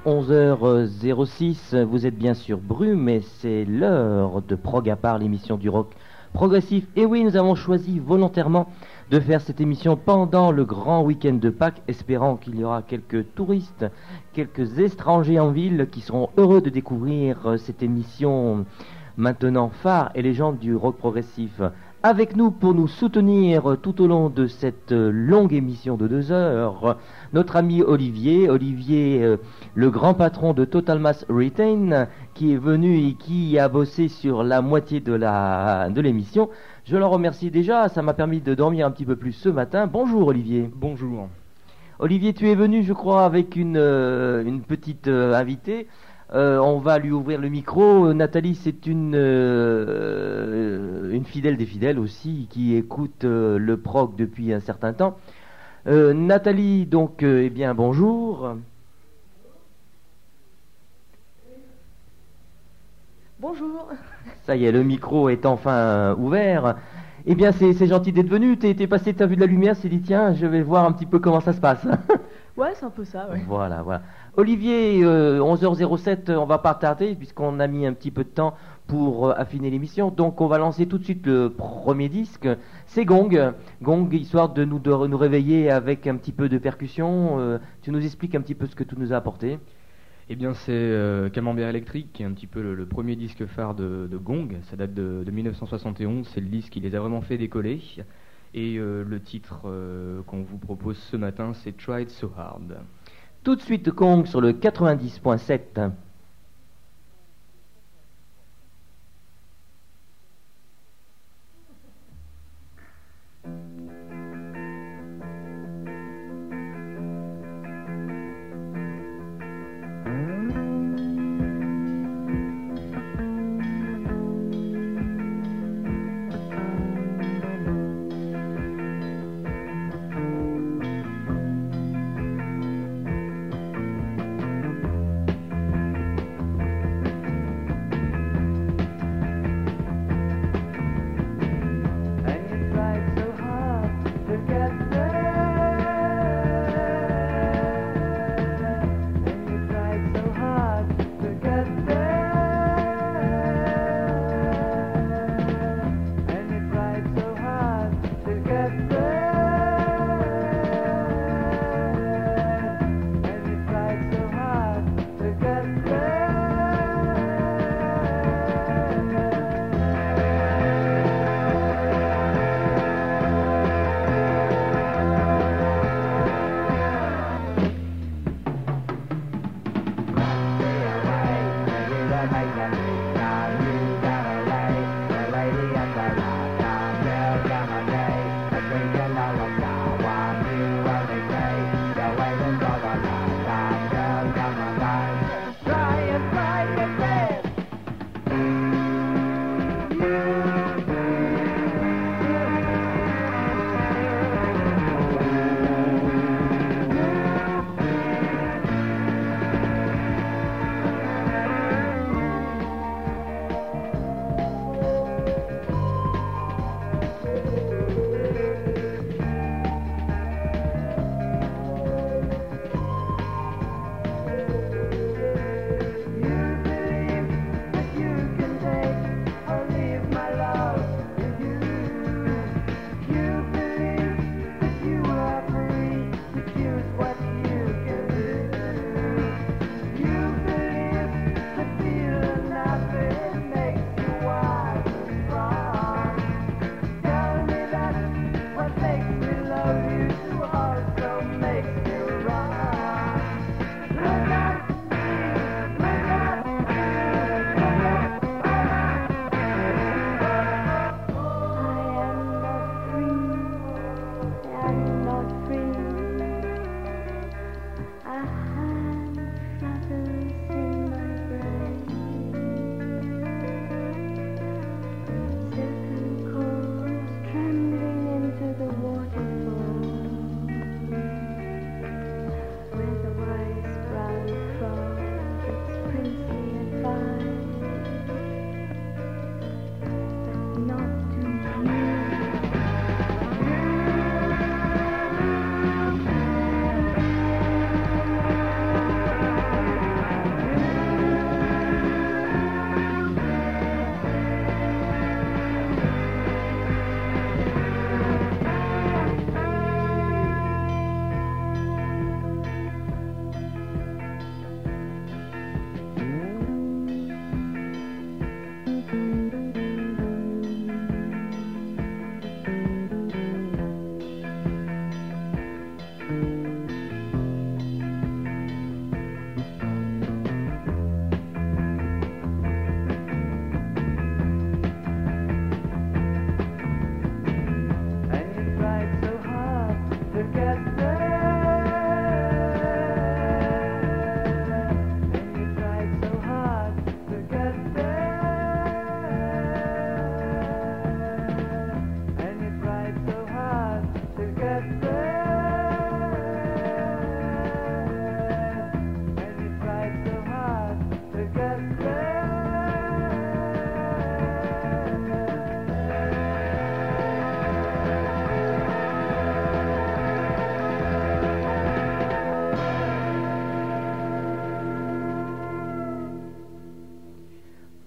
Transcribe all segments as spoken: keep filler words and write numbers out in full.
onze heures zéro six, vous êtes bien sûr Brume, mais c'est l'heure de Prog à part, l'émission du rock progressif. Et oui, nous avons choisi volontairement de faire cette émission pendant le grand week-end de Pâques, espérant qu'il y aura quelques touristes, quelques étrangers en ville qui seront heureux de découvrir cette émission maintenant phare et légende du rock progressif. Avec nous pour nous soutenir tout au long de cette longue émission de deux heures, notre ami Olivier, Olivier, euh, le grand patron de Total Mass Retain, qui est venu et qui a bossé sur la moitié de la de l'émission. Je le remercie déjà, ça m'a permis de dormir un petit peu plus ce matin. Bonjour Olivier. Bonjour. Olivier, tu es venu, je crois, avec une, euh, une petite euh, invitée. Euh, on va lui ouvrir le micro. Nathalie, c'est une, euh, une fidèle des fidèles aussi, qui écoute euh, le prog depuis un certain temps. Euh, Nathalie, donc, euh, eh bien, bonjour. Bonjour. Ça y est, le micro est enfin euh, ouvert. Eh bien, c'est, c'est gentil d'être venu. T'es, t'es passé, t'as vu de la lumière, c'est dit, tiens, je vais voir un petit peu comment ça se passe. Ouais, c'est un peu ça, ouais. Voilà, voilà. Olivier, euh, onze heures zéro sept, on va pas tarder puisqu'on a mis un petit peu de temps pour euh, affiner l'émission. Donc on va lancer tout de suite le premier disque. C'est Gong. Gong, histoire de nous, de nous réveiller avec un petit peu de percussion. Euh, tu nous expliques un petit peu ce que tu nous as apporté? Eh bien, c'est euh, Camembert électrique, qui est un petit peu le, le premier disque phare de, de Gong. Ça date de, de mille neuf cent soixante et onze. C'est le disque qui les a vraiment fait décoller. Et euh, le titre euh, qu'on vous propose ce matin, c'est Tried So Hard. Tout de suite, Gong sur le quatre-vingt-dix point sept.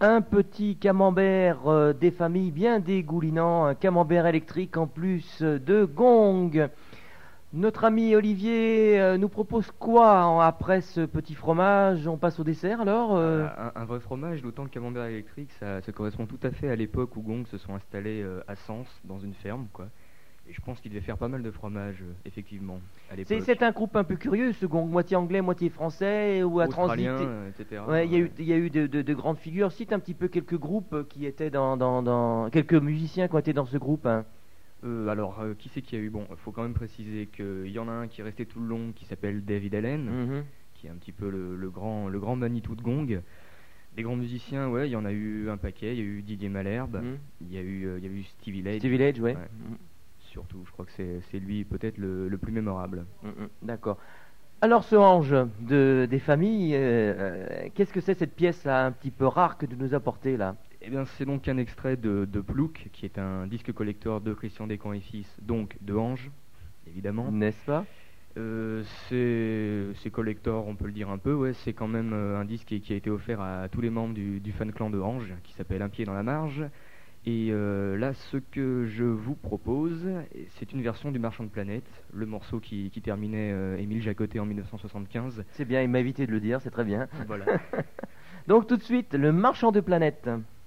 Un petit camembert euh, des familles bien dégoulinant, un camembert électrique en plus de gong. Notre ami Olivier euh, nous propose quoi en- après ce petit fromage? On passe au dessert alors euh Un, un vrai fromage, d'autant le camembert électrique, ça, ça correspond tout à fait à l'époque où Gong se sont installés euh, à Sens, dans une ferme, quoi. Et je pense qu'il devait faire pas mal de fromage, euh, effectivement, à C'est l'époque. c'est un groupe un peu curieux ce gong, moitié anglais, moitié français, ou à transiter. Australien, euh, et cetera. Ouais, il y a eu, Ouais. il y a eu de, de- de grandes figures. Cite un petit peu quelques groupes qui étaient dans, dans, dans- quelques musiciens qui ont été dans ce groupe. Hein. Euh, alors, euh, qui c'est qu'il y a eu? Bon, il faut quand même préciser qu'il y en a un qui est resté tout le long, qui s'appelle David Allen, Mhm. qui est un petit peu le, le grand, le grand Manitou de Gong. Des grands musiciens, ouais, il y en a eu un paquet. Il y a eu Didier Malherbe, Mhm. il y a eu, euh, il y a eu Stevie Lage. Stevie Lage, ouais. Ouais. Surtout, je crois que c'est c'est lui peut-être le, le plus mémorable. Mhm. Mhm. D'accord. Alors ce ange de, des familles, euh, euh, qu'est-ce que c'est cette pièce là, un petit peu rare que tu nous apporter là? Eh bien, c'est donc un extrait de, de Plouc, qui est un disque collector de Christian Descamps et Fils, donc de Ange, évidemment. N'est-ce pas? Euh, c'est c'est collector, on peut le dire un peu, ouais, c'est quand même euh, un disque qui, qui a été offert à, tous les membres du, du fan clan de Ange, qui s'appelle Un pied dans la marge. Et euh, là, ce que je vous propose, c'est une version du Marchand de Planète, le morceau qui, qui terminait euh, Émile Jacotet en mille neuf cent soixante-quinze. C'est bien, il m'a évité de le dire, c'est très bien. Voilà. Donc tout de suite, le marchand de planètes.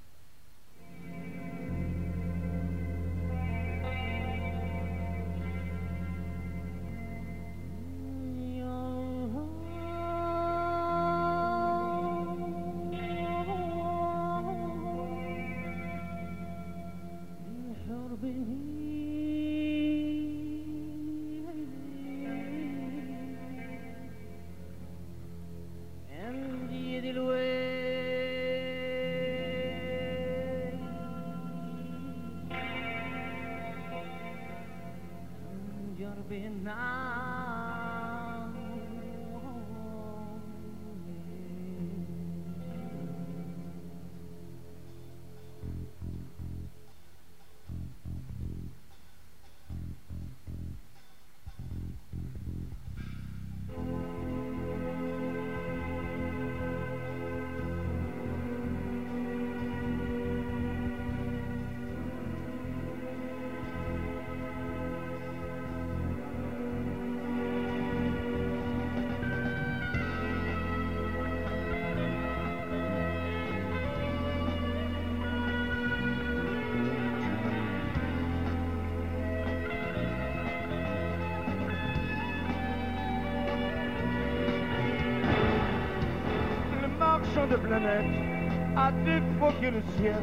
De planète a défoqué le ciel.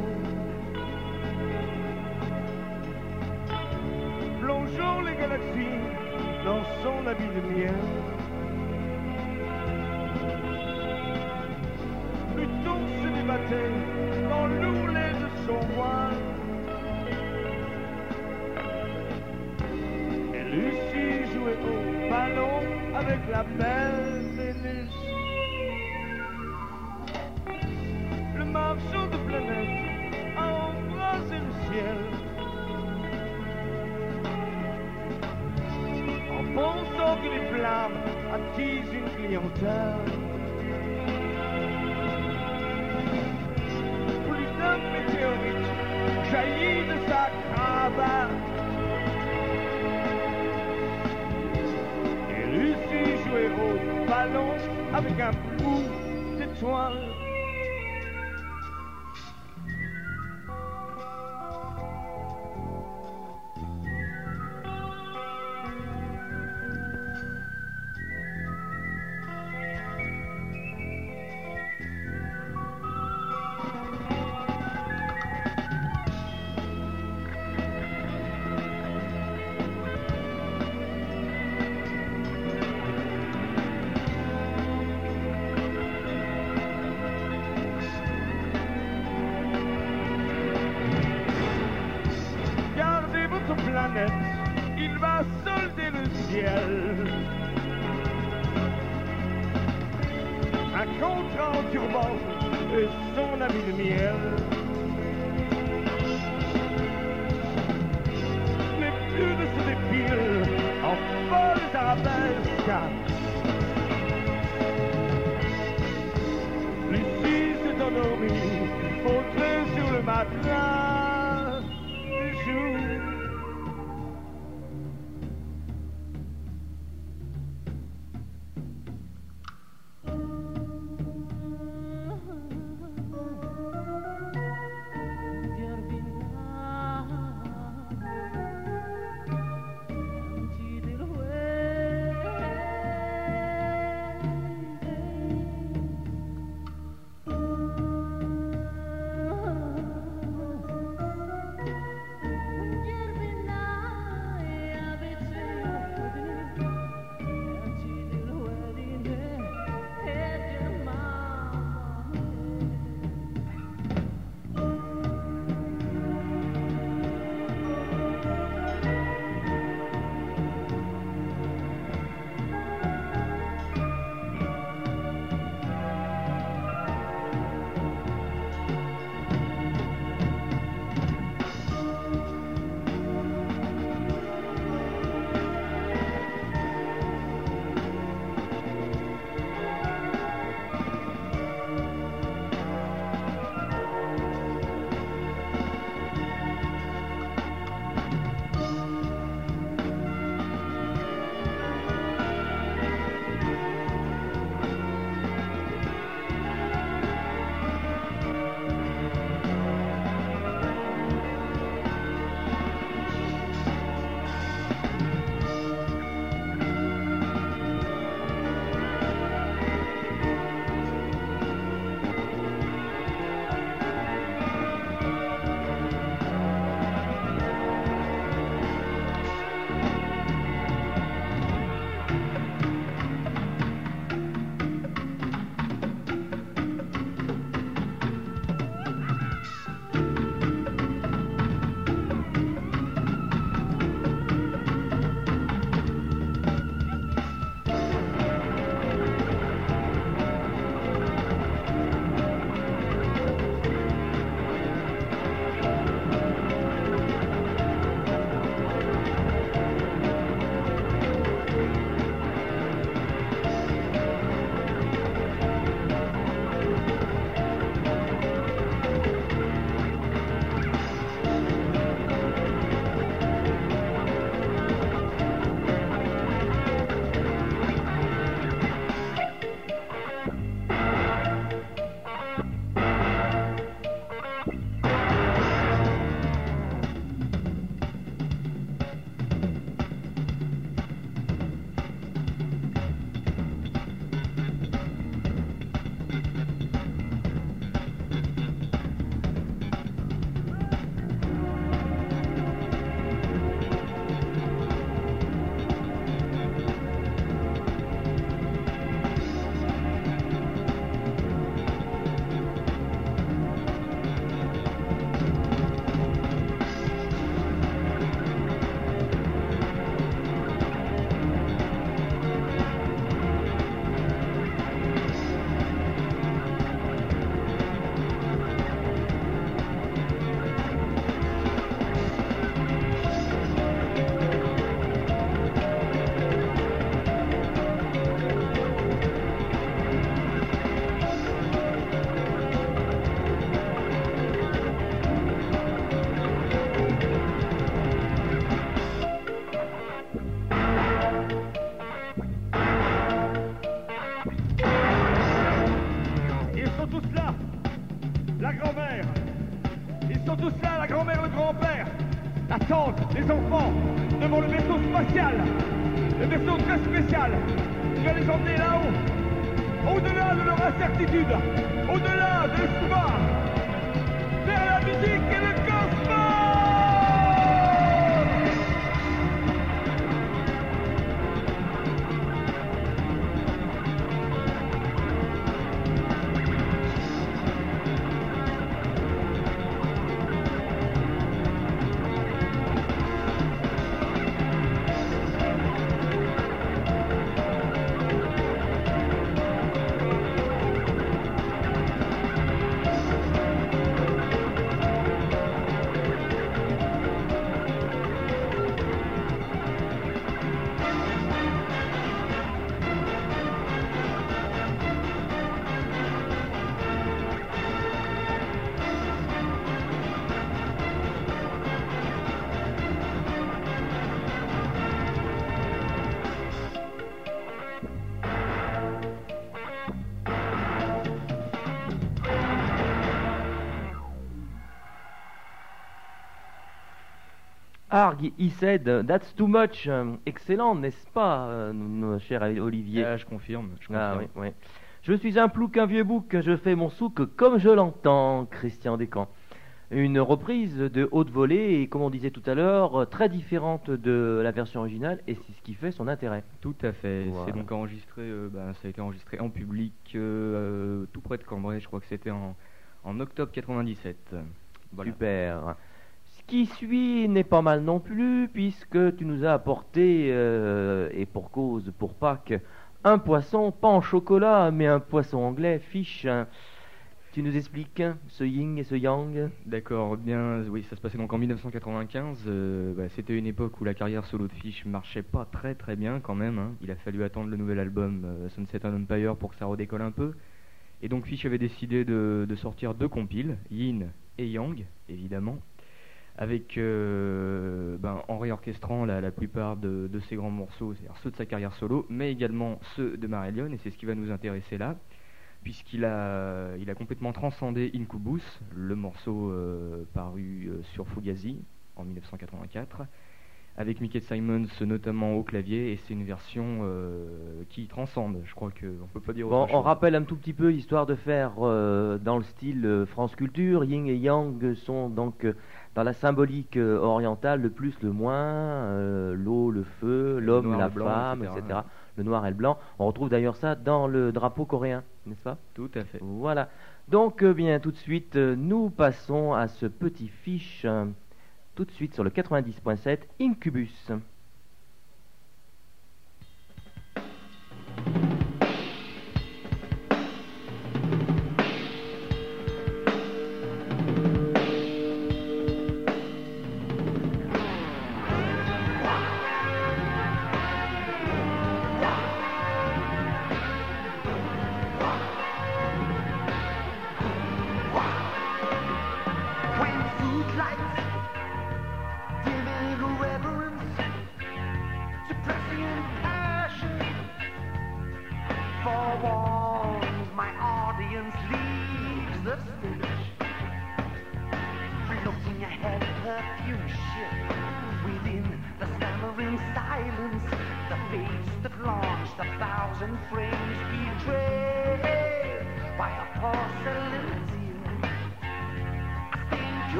Plongeons les galaxies dans son habit de miel. Pluton se débattait dans l'ourlet de son voile. Et Lucie jouait au ballon avec la belle Vénus. Le marchand de planète a embrasé le ciel en pensant que les flammes attisent une clientèle. Plus d'un météorite jaillit de sa cravate et Lucie jouait au ballon avec un bout d'étoile. Il va solder le ciel. Un contrat en turban et son habit de miel. Neptune se dépile en folles arabesques. Lucie s'est endormie matelas du jour. Les enfants devant le vaisseau spatial, le vaisseau très spécial qui va les emmener là-haut, au-delà de leur incertitude, au-delà de l'espoir, vers la musique et le cosmos. Arg, he said, that's too much. Excellent, n'est-ce pas, euh, cher Olivier? Ah, je confirme. Je, confirme. Ah, oui, oui. Je suis un plouc, un vieux bouc, je fais mon souk comme je l'entends, Christian Descamps. Une reprise de haute volée et, comme on disait tout à l'heure, très différente de la version originale, et c'est ce qui fait son intérêt. Tout à fait. Voilà. C'est donc enregistré, euh, bah, ça a été enregistré en public, euh, tout près de Cambrai. Je crois que c'était en, en octobre quatre-vingt-dix-sept. Voilà. Super. Ce qui suit n'est pas mal non plus, puisque tu nous as apporté, euh, et pour cause, pour Pâques, un poisson, pas en chocolat, mais un poisson anglais, fish. Tu nous expliques ce yin et ce yang? D'accord, bien, oui, ça se passait donc en mille neuf cent quatre-vingt-quinze. Euh, bah, c'était une époque où la carrière solo de Fish marchait pas très très bien quand même. Hein. Il a fallu attendre le nouvel album euh, Sunset on Empire pour que ça redécolle un peu. Et donc Fish avait décidé de, de sortir deux compiles, Yin et Yang, évidemment, avec euh, ben, en réorchestrant la, la plupart de, de ses grands morceaux, c'est-à-dire ceux de sa carrière solo, mais également ceux de Marillion, et c'est ce qui va nous intéresser là, puisqu'il a, il a complètement transcendé Incubus, le morceau euh, paru euh, sur Fugazi en mille neuf cent quatre-vingt-quatre, avec Mickey Simons notamment au clavier, et c'est une version euh, qui transcende, je crois qu'on ne peut pas dire bon, autre chose. On rappelle un tout petit peu, histoire de faire euh, dans le style euh, France Culture, Yin et Yang sont donc euh, dans la symbolique euh, orientale, le plus, le moins, euh, l'eau, le feu, l'homme, noir, la le blanc, femme, et cetera, et cetera. Le noir et le blanc. On retrouve d'ailleurs ça dans le drapeau coréen, n'est-ce pas? Tout à fait. Voilà. Donc, euh, bien, tout de suite, euh, nous passons à ce petit fiche, euh, tout de suite sur le quatre-vingt-dix point sept, Incubus.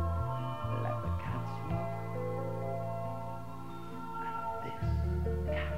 Let the cats walk, and this cat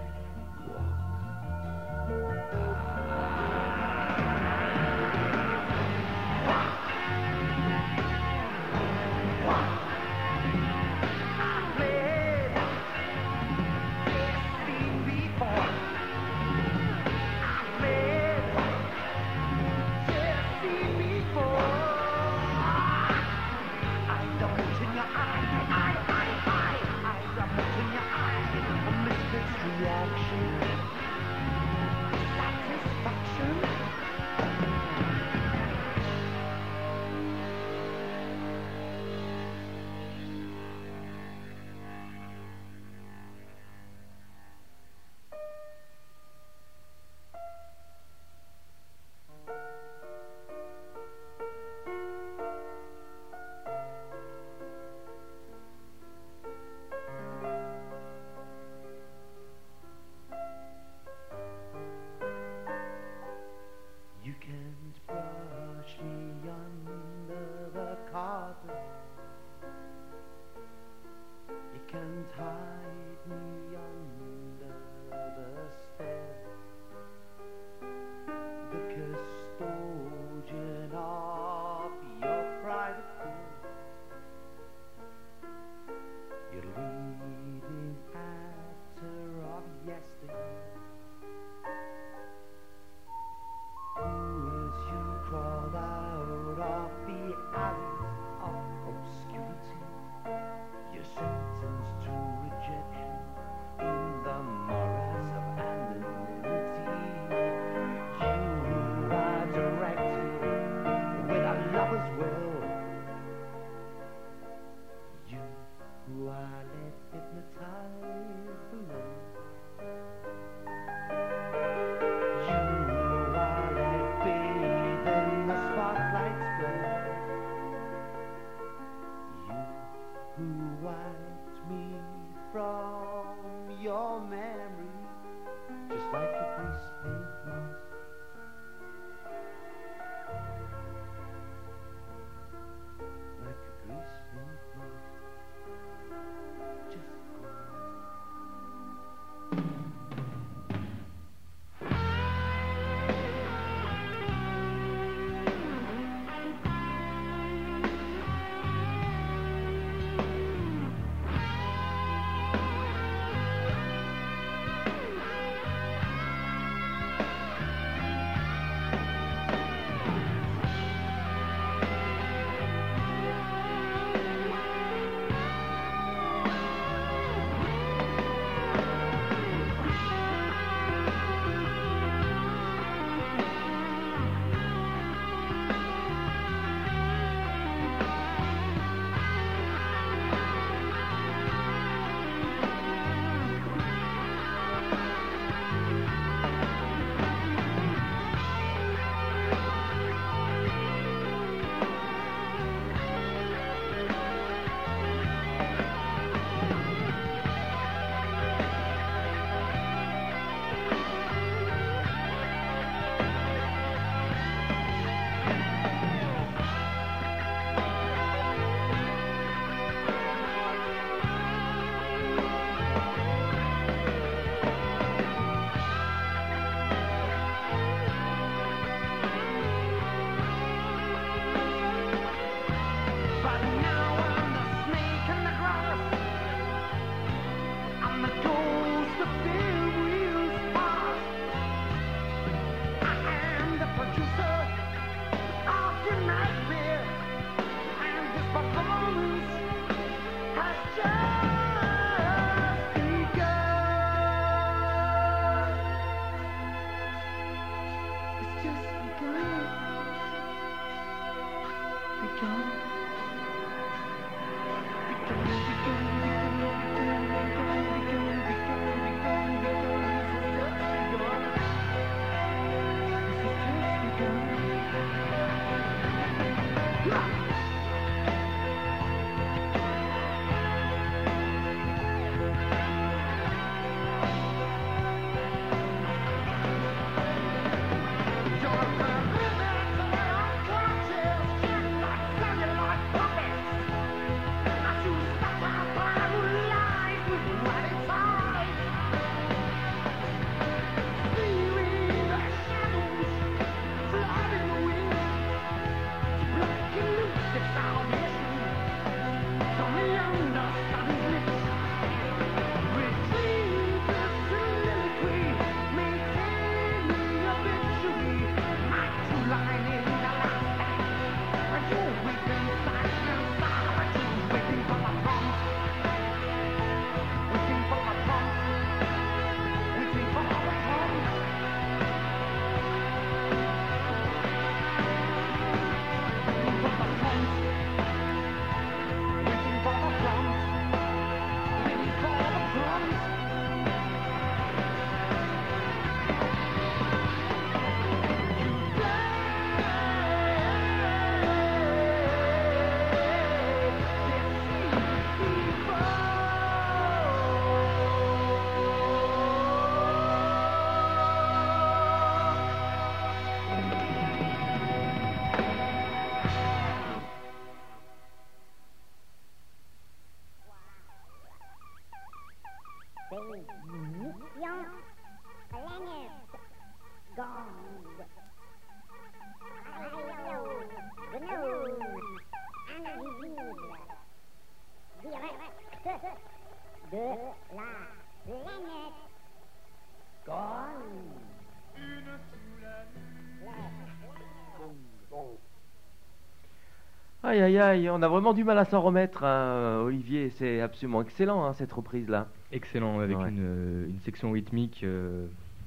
Aïe aïe aïe, on a vraiment du mal à s'en remettre, hein, Olivier, c'est absolument excellent, hein, cette reprise-là. Excellent, avec ouais. une, une section rythmique, euh,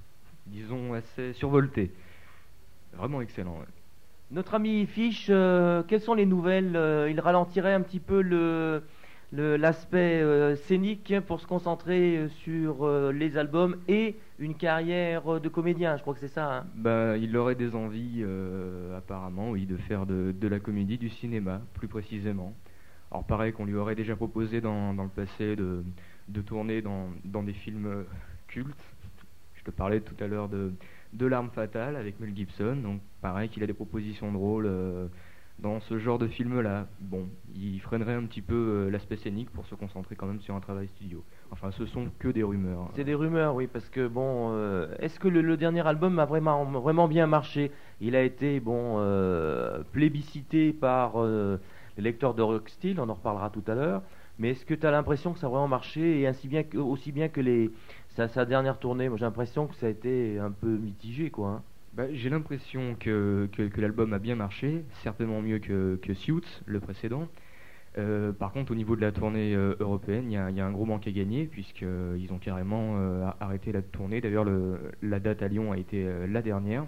disons, assez survoltée. Vraiment excellent. Ouais. Notre ami Fish, euh, quelles sont les nouvelles? euh, Il ralentirait un petit peu le, le, l'aspect euh, scénique pour se concentrer sur euh, les albums et une carrière de comédien, je crois que c'est ça. Hein. Bah, il aurait des envies, euh, apparemment, oui, de faire de, de la comédie, du cinéma, plus précisément. Alors, pareil qu'on lui aurait déjà proposé dans, dans le passé de, de tourner dans, dans des films cultes. Je te parlais tout à l'heure de, de L'Arme Fatale avec Mel Gibson, donc pareil qu'il a des propositions de rôle euh, dans ce genre de film-là. Bon, il freinerait un petit peu euh, l'aspect scénique pour se concentrer quand même sur un travail studio. Enfin, ce sont que des rumeurs. C'est des rumeurs, oui, parce que bon, euh, est-ce que le, le dernier album a vraiment, vraiment bien marché? Il a été, bon, euh, plébiscité par euh, les lecteurs de Rock Steel, on en reparlera tout à l'heure, mais est-ce que tu as l'impression que ça a vraiment marché, et ainsi bien que, aussi bien que les, sa, sa dernière tournée? Moi j'ai l'impression que ça a été un peu mitigé, quoi. Hein. Bah, j'ai l'impression que, que, que l'album a bien marché, certainement mieux que, que Suits, le précédent. Euh, par contre, au niveau de la tournée euh, européenne, il y, y a un gros manque à gagner, puisqu'ils euh, ont carrément euh, arrêté la tournée. D'ailleurs, le, la date à Lyon a été euh, la dernière.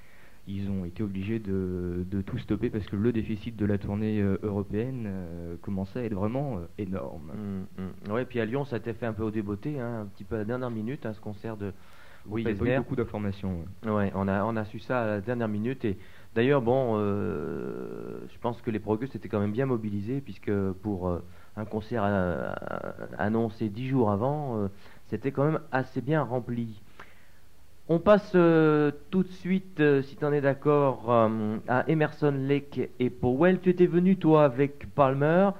Ils ont été obligés de, de tout stopper parce que le déficit de la tournée euh, européenne euh, commençait à être vraiment euh, énorme. Mmh, mmh. Ouais, puis à Lyon, ça a été fait un peu au débeauté, hein, un petit peu à la dernière minute, hein, ce concert de... Oui, il n'y a pas eu beaucoup d'informations. Ouais, ouais on, a, on a su ça à la dernière minute. Et d'ailleurs, bon, euh, je pense que les Progus étaient quand même bien mobilisés, puisque pour euh, un concert à, à, annoncé dix jours avant, euh, c'était quand même assez bien rempli. On passe euh, tout de suite, euh, si tu en es d'accord, euh, à Emerson, Lake et Powell. Tu étais venu, toi, avec Palmer.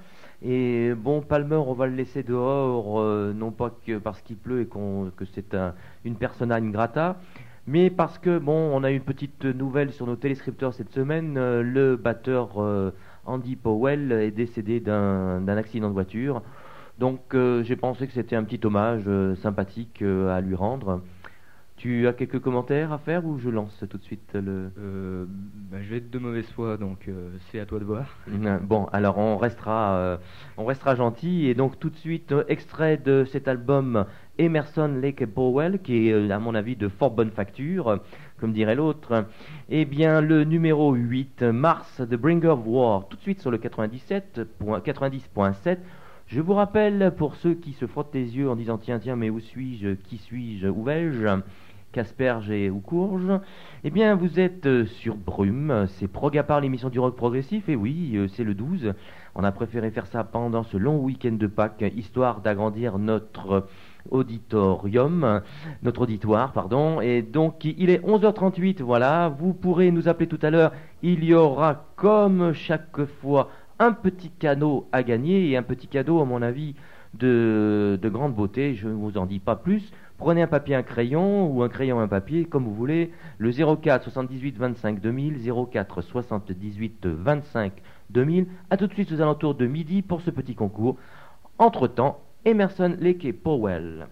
Et bon, Palmer, on va le laisser dehors, euh, non pas que parce qu'il pleut et qu'on, que c'est un, une persona in grata, mais parce que, bon, on a eu une petite nouvelle sur nos téléscripteurs cette semaine. Euh, le batteur euh, Andy Powell est décédé d'un, d'un accident de voiture. Donc, euh, j'ai pensé que c'était un petit hommage euh, sympathique euh, à lui rendre. Tu as quelques commentaires à faire ou je lance tout de suite le... Euh, bah, je vais être de mauvaise foi, donc euh, c'est à toi de voir. Bon, alors on restera, euh, on restera gentil. Et donc tout de suite, euh, extrait de cet album Emerson, Lake et Powell, qui est euh, à mon avis de fort bonne facture, euh, comme dirait l'autre. Eh bien, le numéro huit, Mars, The Bringer of War, tout de suite sur le quatre-vingt-dix-sept point- quatre-vingt-dix point sept. Je vous rappelle, pour ceux qui se frottent les yeux en disant tiens, tiens, mais où suis-je, qui suis-je, où vais-je, qu'asperge et ou courge, eh bien vous êtes euh, sur Brume, c'est Progapar, l'émission du rock progressif, et oui, euh, c'est le douze, on a préféré faire ça pendant ce long week-end de Pâques, histoire d'agrandir notre auditorium, notre auditoire, pardon, et donc il est onze heures trente-huit, voilà, vous pourrez nous appeler tout à l'heure, il y aura comme chaque fois un petit cadeau à gagner, et un petit cadeau à mon avis de, de grande beauté, je ne vous en dis pas plus. Prenez un papier, un crayon, ou un crayon, un papier, comme vous voulez, le zéro quatre soixante-dix-huit vingt-cinq deux mille, zéro quatre soixante-dix-huit vingt-cinq deux mille, à tout de suite aux alentours de midi pour ce petit concours. Entre-temps, Emerson, Lake et Powell.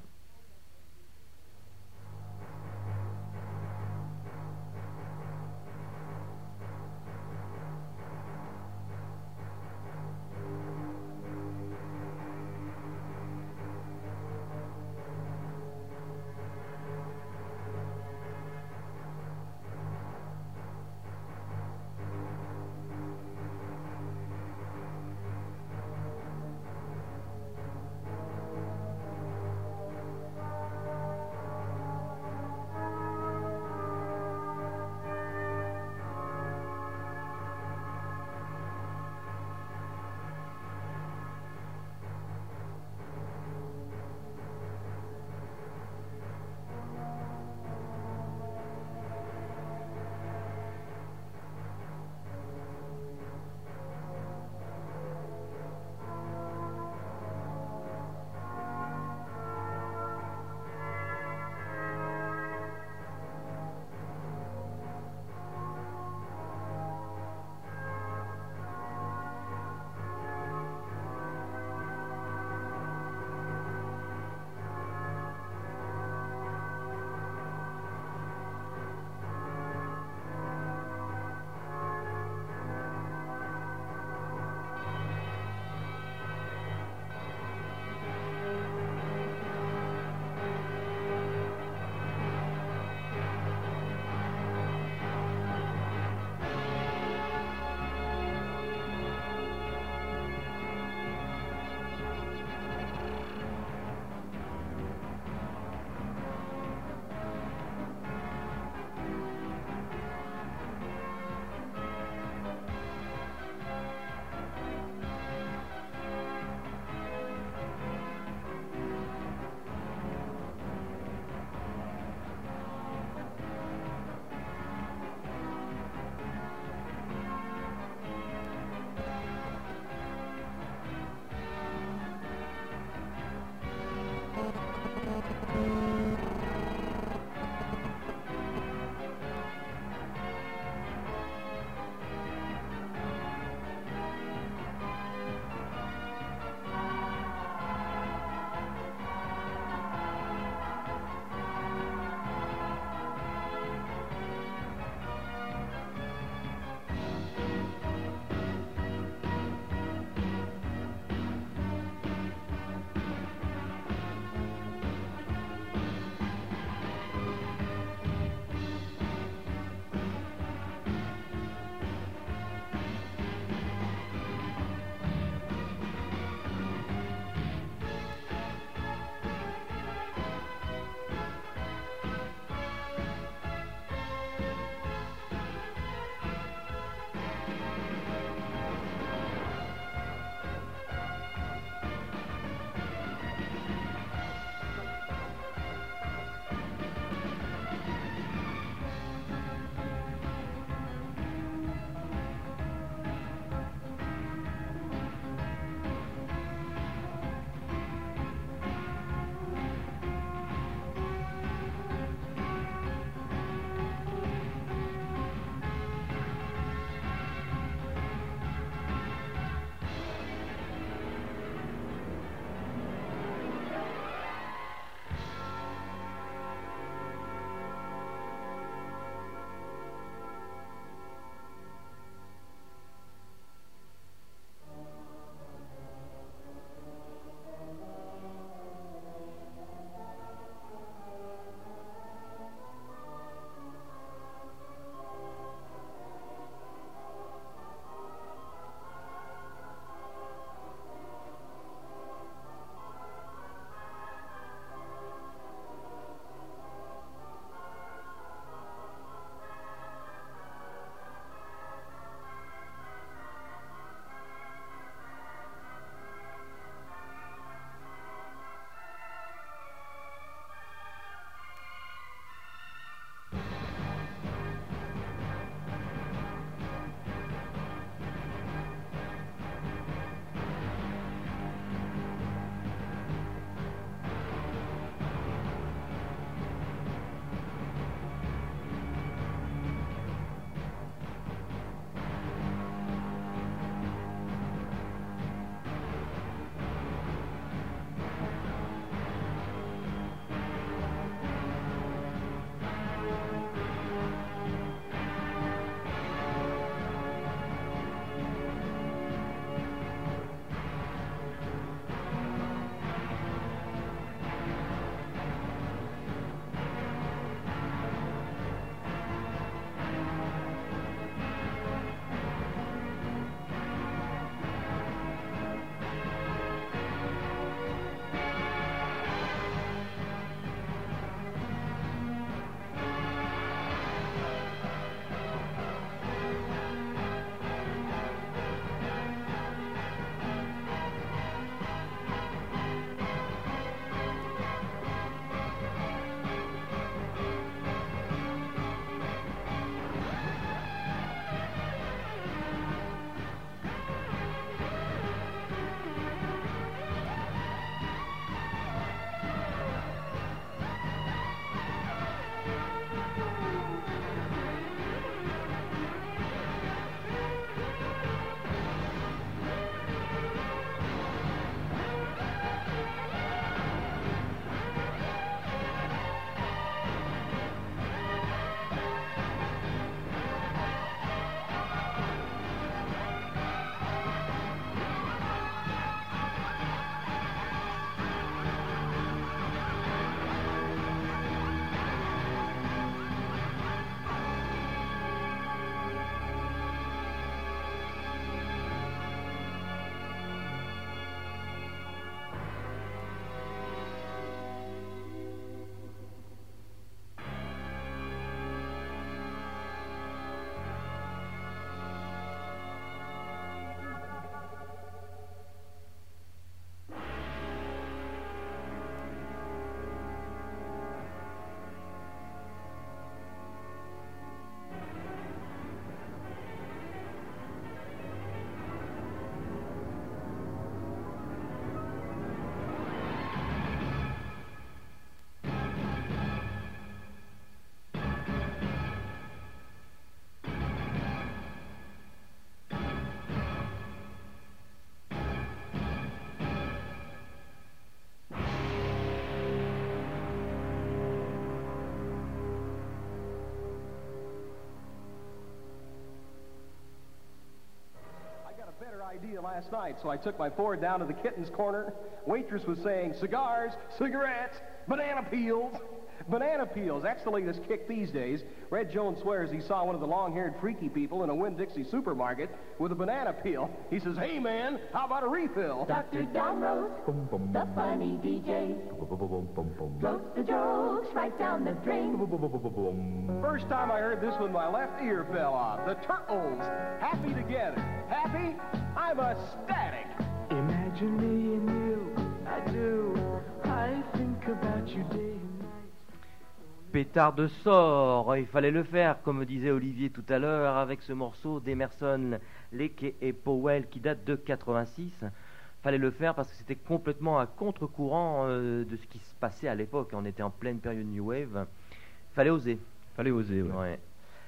last night, so I took my Ford down to the kitten's corner. Waitress was saying, cigars, cigarettes, banana peels. Banana peels, that's the latest kick these days. Red Jones swears he saw one of the long-haired freaky people in a Winn-Dixie supermarket with a banana peel. He says, hey man, how about a refill? Doctor Donrose, the funny D J, floats the jokes right down the drain. First time I heard this one, my left ear fell off. The Turtles, happy together. Happy? I'm ecstatic. Imagine me and you, I do. I think about you day and night. Pétard de sort, il fallait le faire, comme disait Olivier tout à l'heure, avec ce morceau d'Emerson, Lake et Powell qui date de quatre-vingt-six. Fallait le faire parce que c'était complètement à contre-courant euh, de ce qui se passait à l'époque. On était en pleine période New Wave. Fallait oser. Fallait oser, ouais. ouais.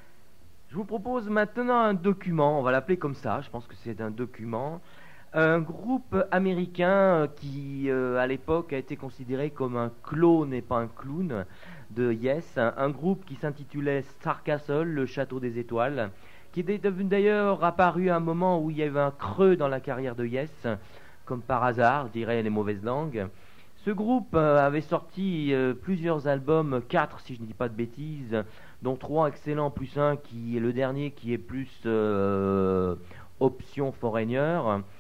Je vous propose maintenant un document, on va l'appeler comme ça, je pense que c'est un document. Un groupe américain qui, euh, à l'époque, a été considéré comme un clone et pas un clown de Yes. Un, un groupe qui s'intitulait Star Castle, le château des étoiles, qui était d'ailleurs apparu à un moment où il y avait un creux dans la carrière de Yes, comme par hasard, diraient les mauvaises langues. Ce groupe euh, avait sorti euh, plusieurs albums, quatre si je ne dis pas de bêtises, dont trois excellents, plus un qui est le dernier qui est plus euh, option Foreigner.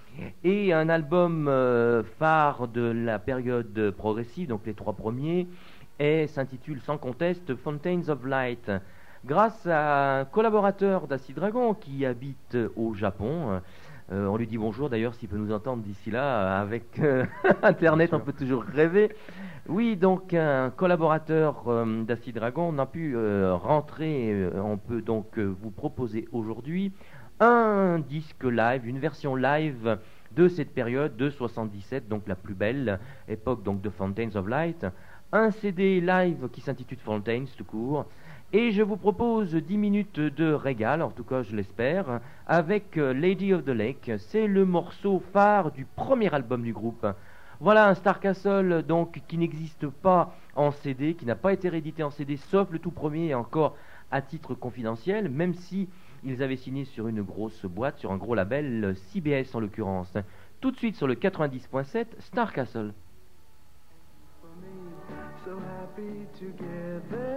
Et un album euh, phare de la période progressive, donc les trois premiers, et s'intitule sans conteste Fountains of Light. Grâce à un collaborateur d'Acid Dragon qui habite au Japon, euh, on lui dit bonjour d'ailleurs s'il peut nous entendre d'ici là, avec euh, Internet on peut toujours rêver. Oui, donc un collaborateur euh, d'Acid Dragon, on a pu euh, rentrer, euh, on peut donc euh, vous proposer aujourd'hui un disque live, une version live de cette période de soixante-dix-sept, donc la plus belle époque donc de Fountains of Light, un C D live qui s'intitule Fountains tout court, et je vous propose dix minutes de régal, en tout cas je l'espère, avec Lady of the Lake. C'est le morceau phare du premier album du groupe. Voilà un Star Castle donc qui n'existe pas en C D, qui n'a pas été réédité en C D, sauf le tout premier et encore à titre confidentiel, même si ils avaient signé sur une grosse boîte, sur un gros label, C B S en l'occurrence. Tout de suite sur le quatre-vingt-dix point sept, Star Castle. So happy together,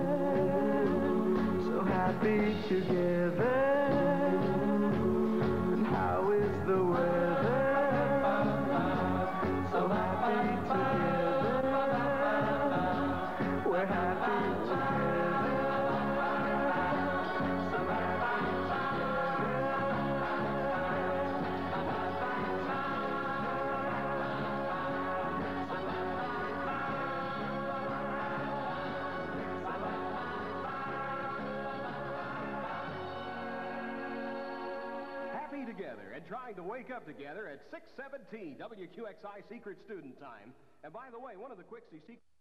so happy together. And how is the weather? So happy together, we're happy together. Together and trying to wake up together at six seventeen W Q X I Secret Student Time. And by the way, one of the Quixie Secret